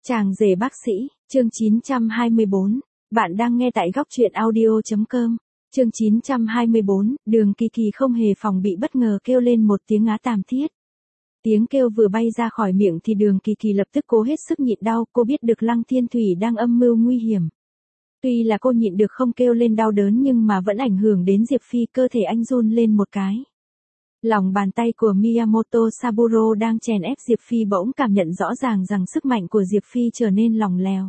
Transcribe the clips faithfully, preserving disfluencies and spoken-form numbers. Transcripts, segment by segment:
Chàng rể bác sĩ, chương chín trăm hai mươi bốn. Bạn đang nghe tại góc truyện audio chấm com. Chương chín trăm hai mươi bốn, Đường Kỳ Kỳ không hề phòng bị bất ngờ kêu lên một tiếng á tàm thiết. Tiếng kêu vừa bay ra khỏi miệng thì Đường Kỳ Kỳ lập tức cố hết sức nhịn đau, cô biết được Lăng Thiên Thủy đang âm mưu nguy hiểm. Tuy là cô nhịn được không kêu lên đau đớn nhưng mà vẫn ảnh hưởng đến Diệp Phi, cơ thể anh run lên một cái. Lòng bàn tay của Miyamoto Saburo đang chèn ép Diệp Phi bỗng cảm nhận rõ ràng rằng sức mạnh của Diệp Phi trở nên lỏng lẻo.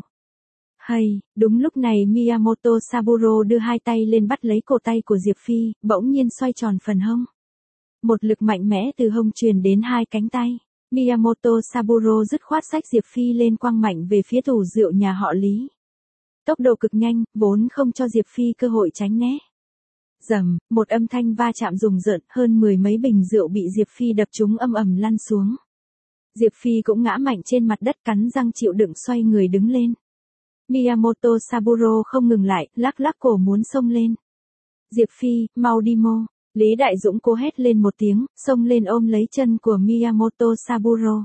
Hay, đúng lúc này Miyamoto Saburo đưa hai tay lên bắt lấy cổ tay của Diệp Phi, bỗng nhiên xoay tròn phần hông. Một lực mạnh mẽ từ hông truyền đến hai cánh tay. Miyamoto Saburo dứt khoát xách Diệp Phi lên quăng mạnh về phía tủ rượu nhà họ Lý. Tốc độ cực nhanh, vốn không cho Diệp Phi cơ hội tránh né. Rầm, một âm thanh va chạm rùng rợn, hơn mười mấy bình rượu bị Diệp Phi đập trúng âm ầm lăn xuống. Diệp Phi cũng ngã mạnh trên mặt đất, cắn răng chịu đựng xoay người đứng lên. Miyamoto Saburo không ngừng lại, lắc lắc cổ muốn xông lên. Diệp Phi, mau đi mô. Lý Đại Dũng cố hét lên một tiếng, xông lên ôm lấy chân của Miyamoto Saburo.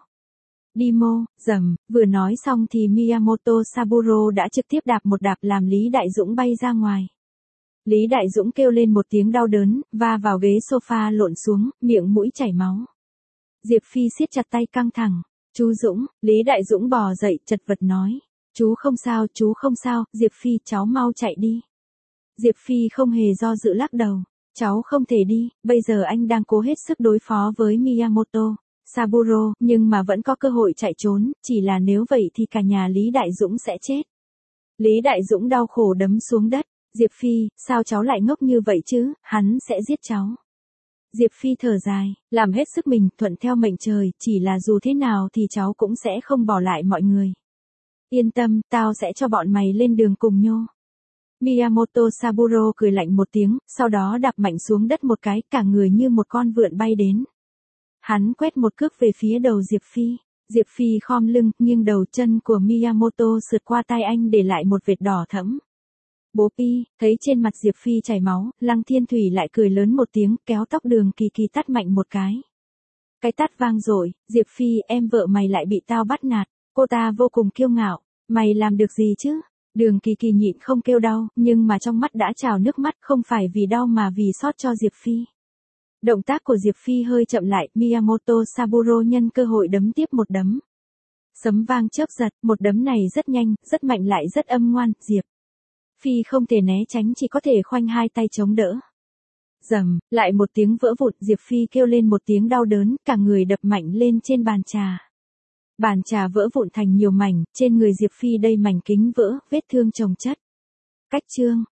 Đi mô, rầm, vừa nói xong thì Miyamoto Saburo đã trực tiếp đạp một đạp làm Lý Đại Dũng bay ra ngoài. Lý Đại Dũng kêu lên một tiếng đau đớn, va vào ghế sofa lộn xuống, miệng mũi chảy máu. Diệp Phi siết chặt tay căng thẳng. Chú Dũng, Lý Đại Dũng bò dậy chật vật nói. Chú không sao, chú không sao, Diệp Phi cháu mau chạy đi. Diệp Phi không hề do dự lắc đầu. Cháu không thể đi, bây giờ anh đang cố hết sức đối phó với Miyamoto Saburo, nhưng mà vẫn có cơ hội chạy trốn, chỉ là nếu vậy thì cả nhà Lý Đại Dũng sẽ chết. Lý Đại Dũng đau khổ đấm xuống đất. Diệp Phi, sao cháu lại ngốc như vậy chứ, hắn sẽ giết cháu. Diệp Phi thở dài, làm hết sức mình, thuận theo mệnh trời, chỉ là dù thế nào thì cháu cũng sẽ không bỏ lại mọi người. Yên tâm, tao sẽ cho bọn mày lên đường cùng nhô. Miyamoto Saburo cười lạnh một tiếng, sau đó đạp mạnh xuống đất một cái, cả người như một con vượn bay đến. Hắn quét một cước về phía đầu Diệp Phi. Diệp Phi khom lưng, nghiêng đầu, chân của Miyamoto sượt qua tay anh để lại một vệt đỏ thẫm. Bố Pi, thấy trên mặt Diệp Phi chảy máu, Lăng Thiên Thủy lại cười lớn một tiếng, kéo tóc Đường Kỳ Kỳ tát mạnh một cái. Cái tát vang dội, Diệp Phi, em vợ mày lại bị tao bắt nạt. Cô ta vô cùng kiêu ngạo. Mày làm được gì chứ? Đường Kỳ Kỳ nhịn không kêu đau, nhưng mà trong mắt đã trào nước mắt, không phải vì đau mà vì xót cho Diệp Phi. Động tác của Diệp Phi hơi chậm lại, Miyamoto Saburo nhân cơ hội đấm tiếp một đấm. Sấm vang chớp giật, một đấm này rất nhanh, rất mạnh lại rất âm ngoan, Diệp Phi không thể né tránh, chỉ có thể khoanh hai tay chống đỡ. Rầm, lại một tiếng vỡ vụn, Diệp Phi kêu lên một tiếng đau đớn, cả người đập mạnh lên trên bàn trà. Bàn trà vỡ vụn thành nhiều mảnh, trên người Diệp Phi đầy mảnh kính vỡ, vết thương chồng chất. Cách chương,